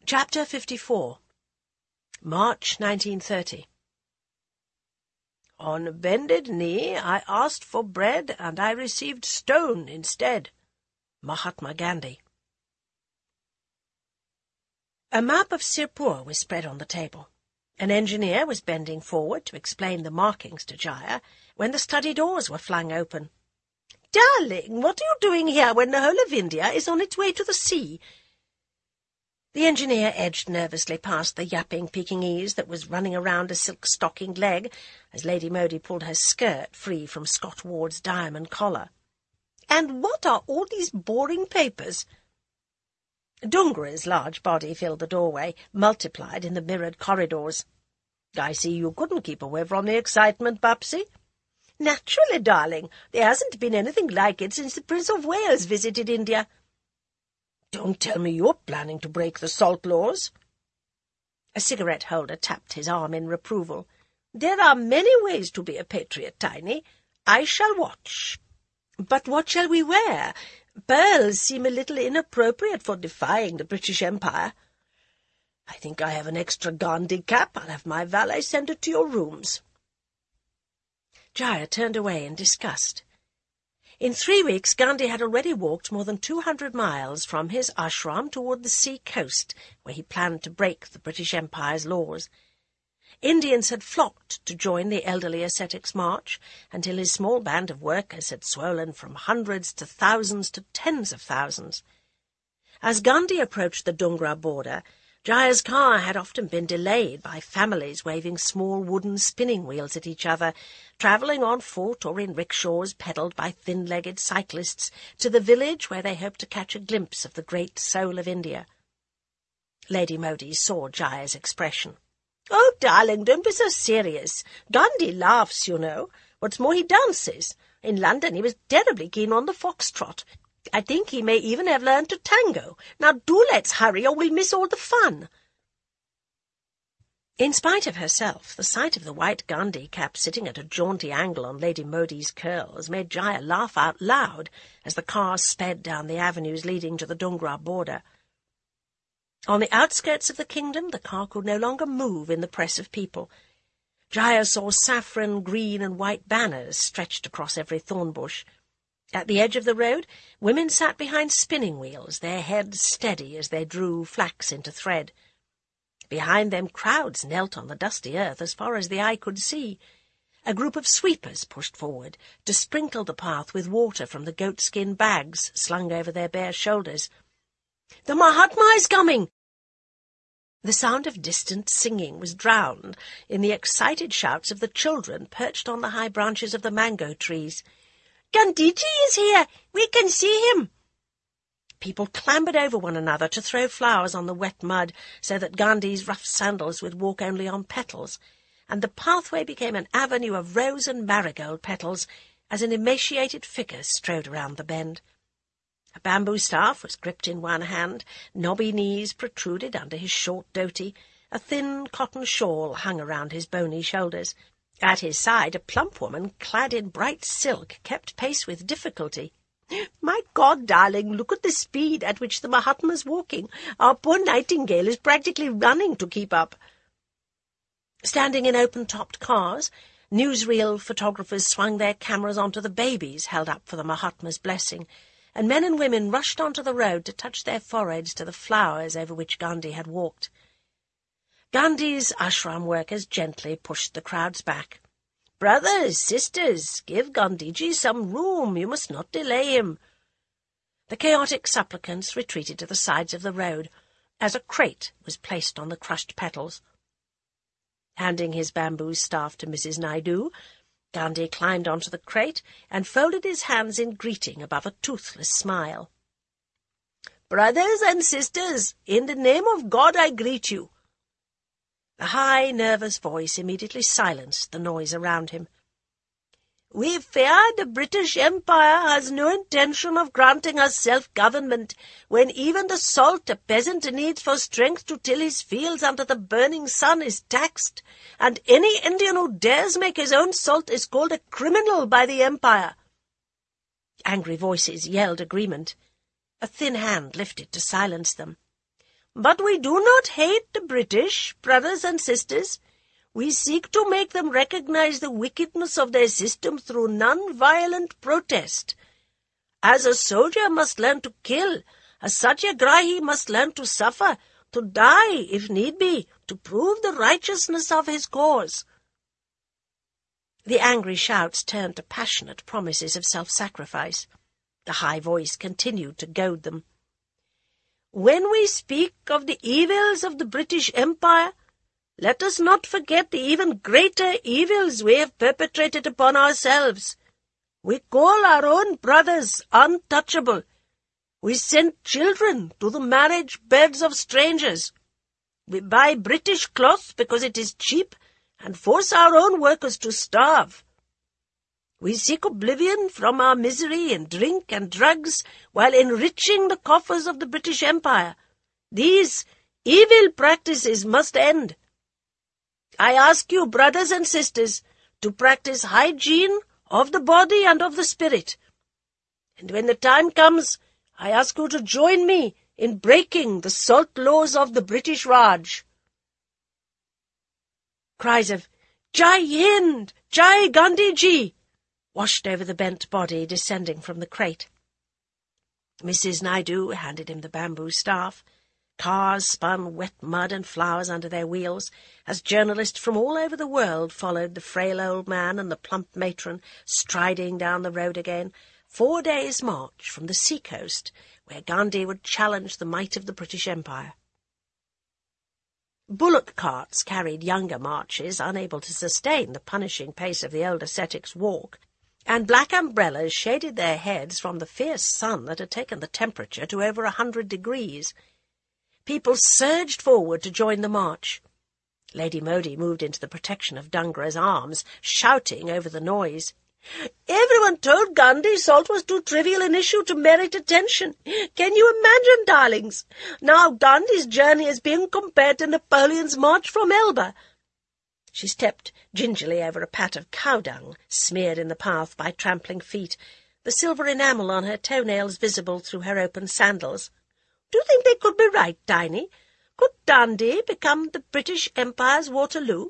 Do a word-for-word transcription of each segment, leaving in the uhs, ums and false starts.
Chapter fifty-four. March nineteen thirty. On bended knee I asked for bread, and I received stone instead. Mahatma Gandhi. A map of Sirpur was spread on the table. An engineer was bending forward to explain the markings to Jaya when the study doors were flung open. "Darling, what are you doing here when the whole of India is on its way to the sea?" The engineer edged nervously past the yapping Pekingese that was running around a silk-stockinged leg as Lady Modi pulled her skirt free from Scott Ward's diamond collar. "And what are all these boring papers?" Dungra's large body filled the doorway, multiplied in the mirrored corridors. "I see you couldn't keep away from the excitement, Bapsy." "Naturally, darling. There hasn't been anything like it since the Prince of Wales visited India." "Don't tell me you're planning to break the salt laws." A cigarette holder tapped his arm in reproval. "There are many ways to be a patriot, Tiny. I shall watch." "But what shall we wear? Pearls seem a little inappropriate for defying the British Empire." "I think I have an extra Gandhi cap. I'll have my valet send it to your rooms." Jaya turned away in disgust. In three weeks Gandhi had already walked more than two hundred miles from his ashram toward the sea coast, where he planned to break the British Empire's laws. Indians had flocked to join the elderly ascetic's march, until his small band of workers had swollen from hundreds to thousands to tens of thousands. As Gandhi approached the Dungra border, Jaya's car had often been delayed by families waving small wooden spinning wheels at each other, travelling on foot or in rickshaws pedalled by thin-legged cyclists to the village where they hoped to catch a glimpse of the great soul of India. Lady Modi saw Jaya's expression. "Oh, darling, don't be so serious. Gandhi laughs, you know. What's more, he dances. In London he was terribly keen on the foxtrot. I think he may even have learned to tango. Now do let's hurry, or we'll miss all the fun." In spite of herself, the sight of the white Gandhi cap sitting at a jaunty angle on Lady Modi's curls made Jaya laugh out loud as the car sped down the avenues leading to the Dungra border. On the outskirts of the kingdom, the car could no longer move in the press of people. Jaya saw saffron, green, and white banners stretched across every thorn bush. At the edge of the road, women sat behind spinning wheels, their heads steady as they drew flax into thread. Behind them, crowds knelt on the dusty earth as far as the eye could see. A group of sweepers pushed forward to sprinkle the path with water from the goatskin bags slung over their bare shoulders. "The Mahatma is coming!" The sound of distant singing was drowned in the excited shouts of the children perched on the high branches of the mango trees. "Gandhiji is here! We can see him!" People clambered over one another to throw flowers on the wet mud so that Gandhi's rough sandals would walk only on petals, and the pathway became an avenue of rose and marigold petals as an emaciated figure strode around the bend. A bamboo staff was gripped in one hand, knobby knees protruded under his short dhoti, a thin cotton shawl hung around his bony shoulders. At his side, a plump woman, clad in bright silk, kept pace with difficulty. "My God, darling, look at the speed at which the Mahatma's walking. Our poor Nightingale is practically running to keep up." Standing in open-topped cars, newsreel photographers swung their cameras onto the babies held up for the Mahatma's blessing, and men and women rushed onto the road to touch their foreheads to the flowers over which Gandhi had walked. Gandhi's ashram workers gently pushed the crowds back. "Brothers, sisters, give Gandhiji some room. You must not delay him." The chaotic supplicants retreated to the sides of the road as a crate was placed on the crushed petals. Handing his bamboo staff to Missus Naidu, Gandhi climbed onto the crate and folded his hands in greeting above a toothless smile. "Brothers and sisters, in the name of God I greet you." The high, nervous voice immediately silenced the noise around him. "We fear the British Empire has no intention of granting us self-government, when even the salt a peasant needs for strength to till his fields under the burning sun is taxed, and any Indian who dares make his own salt is called a criminal by the Empire." Angry voices yelled agreement. A thin hand lifted to silence them. But we do not hate the British, brothers and sisters. We seek to make them recognize the wickedness of their system through non-violent protest. As a soldier must learn to kill, a satyagrahi must learn to suffer, to die, if need be, to prove the righteousness of his cause." The angry shouts turned to passionate promises of self-sacrifice. The high voice continued to goad them. "When we speak of the evils of the British Empire, let us not forget the even greater evils we have perpetrated upon ourselves. We call our own brothers untouchable. We send children to the marriage beds of strangers. We buy British cloth because it is cheap and force our own workers to starve. We seek oblivion from our misery in drink and drugs while enriching the coffers of the British Empire. These evil practices must end. I ask you, brothers and sisters, to practice hygiene of the body and of the spirit. And when the time comes, I ask you to join me in breaking the salt laws of the British Raj." Cries of "Jai Hind! Jai Gandhiji!" washed over the bent body descending from the crate. Missus Naidu handed him the bamboo staff. Cars spun wet mud and flowers under their wheels, as journalists from all over the world followed the frail old man and the plump matron striding down the road again, four days' march from the sea-coast, where Gandhi would challenge the might of the British Empire. Bullock carts carried younger marches, unable to sustain the punishing pace of the old ascetic's walk, and black umbrellas shaded their heads from the fierce sun that had taken the temperature to over a hundred degrees. People surged forward to join the march. Lady Modi moved into the protection of Dungra's arms, shouting over the noise. "Everyone told Gandhi salt was too trivial an issue to merit attention. Can you imagine, darlings? Now Gandhi's journey is being compared to Napoleon's march from Elba." She stepped gingerly over a pat of cow dung, smeared in the path by trampling feet, the silver enamel on her toenails visible through her open sandals. "Do you think they could be right, Tiny? Could Dundee become the British Empire's Waterloo?"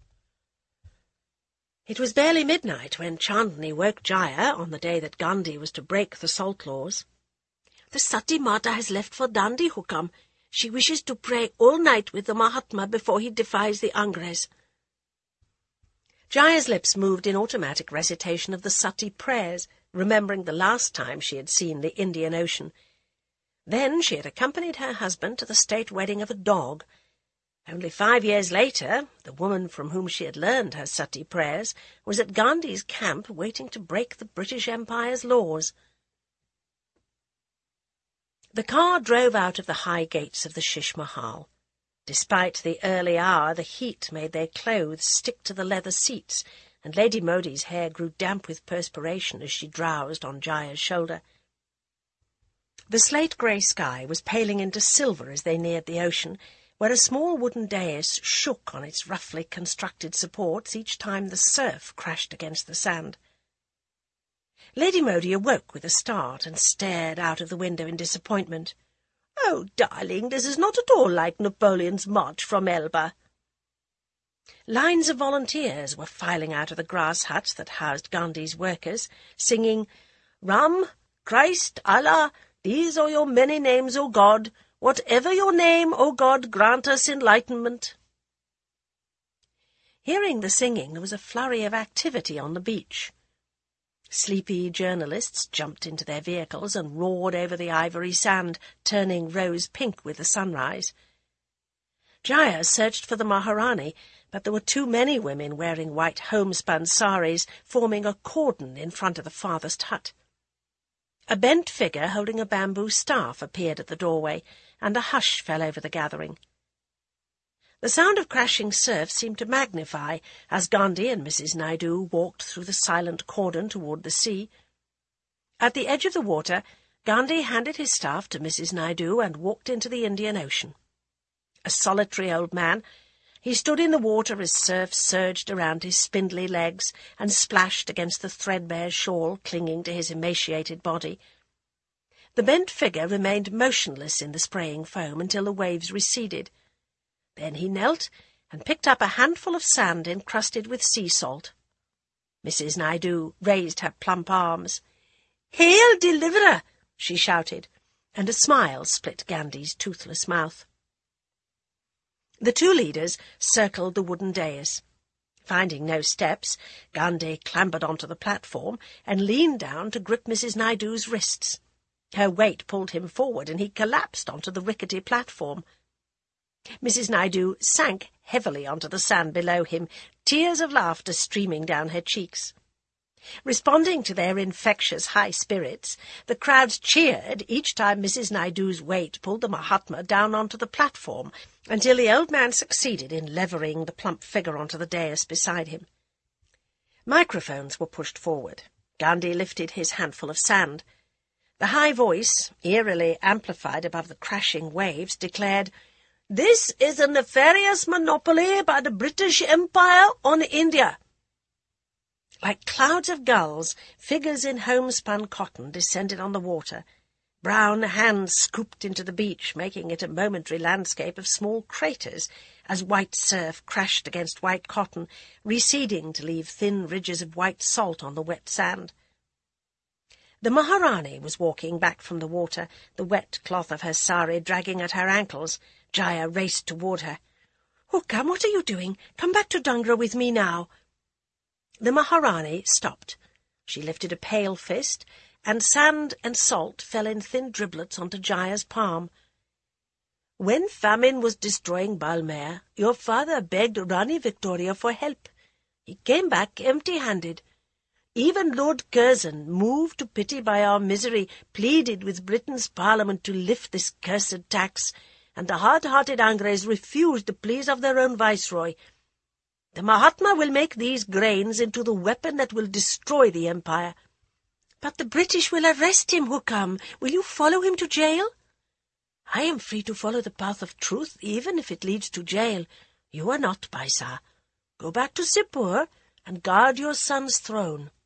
It was barely midnight when Chandni woke Jaya on the day that Gandhi was to break the salt laws. "The Sati Mata has left for Dundee, Hukam. She wishes to pray all night with the Mahatma before he defies the Angres." Jaya's lips moved in automatic recitation of the Sati prayers, remembering the last time she had seen the Indian Ocean. Then she had accompanied her husband to the state wedding of a dog. Only five years later, the woman from whom she had learned her Sati prayers was at Gandhi's camp waiting to break the British Empire's laws. The car drove out of the high gates of the Shish Mahal. Despite the early hour, the heat made their clothes stick to the leather seats, and Lady Modi's hair grew damp with perspiration as she drowsed on Jaya's shoulder. The slate-grey sky was paling into silver as they neared the ocean, where a small wooden dais shook on its roughly constructed supports each time the surf crashed against the sand. Lady Modi awoke with a start and stared out of the window in disappointment. "Oh, darling, this is not at all like Napoleon's march from Elba." Lines of volunteers were filing out of the grass huts that housed Gandhi's workers, singing, "Ram, Christ, Allah, these are your many names, O God. Whatever your name, O God, grant us enlightenment." Hearing the singing, there was a flurry of activity on the beach. Sleepy journalists jumped into their vehicles and roared over the ivory sand, turning rose-pink with the sunrise. Jaya searched for the Maharani, but there were too many women wearing white homespun saris, forming a cordon in front of the farthest hut. A bent figure holding a bamboo staff appeared at the doorway, and a hush fell over the gathering. The sound of crashing surf seemed to magnify as Gandhi and Missus Naidu walked through the silent cordon toward the sea. At the edge of the water, Gandhi handed his staff to Missus Naidu and walked into the Indian Ocean. A solitary old man, he stood in the water as surf surged around his spindly legs and splashed against the threadbare shawl clinging to his emaciated body. The bent figure remained motionless in the spraying foam until the waves receded. Then he knelt and picked up a handful of sand encrusted with sea salt. Missus Naidu raised her plump arms. "Hail, deliverer!" she shouted, and a smile split Gandhi's toothless mouth. The two leaders circled the wooden dais. Finding no steps, Gandhi clambered onto the platform and leaned down to grip Missus Naidu's wrists. Her weight pulled him forward, and he collapsed onto the rickety platform. Missus Naidu sank heavily onto the sand below him, tears of laughter streaming down her cheeks. Responding to their infectious high spirits, the crowds cheered each time Missus Naidu's weight pulled the Mahatma down onto the platform, until the old man succeeded in levering the plump figure onto the dais beside him. Microphones were pushed forward. Gandhi lifted his handful of sand. The high voice, eerily amplified above the crashing waves, declared, "This is a nefarious monopoly by the British Empire on India." Like clouds of gulls, figures in homespun cotton descended on the water. Brown hands scooped into the beach, making it a momentary landscape of small craters as white surf crashed against white cotton, receding to leave thin ridges of white salt on the wet sand. The Maharani was walking back from the water, the wet cloth of her sari dragging at her ankles. Jaya raced toward her. "Hukam, what are you doing? Come back to Dangra with me now." The Maharani stopped. She lifted a pale fist, and sand and salt fell in thin driblets onto Jaya's palm. "When famine was destroying Balmer, your father begged Rani Victoria for help. He came back empty-handed. Even Lord Curzon, moved to pity by our misery, pleaded with Britain's Parliament to lift this cursed tax, and the hard-hearted Angres refused the pleas of their own viceroy. The Mahatma will make these grains into the weapon that will destroy the empire." "But the British will arrest him, Hukam. Will you follow him to jail?" "I am free to follow the path of truth, even if it leads to jail. You are not, Paisa. Go back to Sipur and guard your son's throne."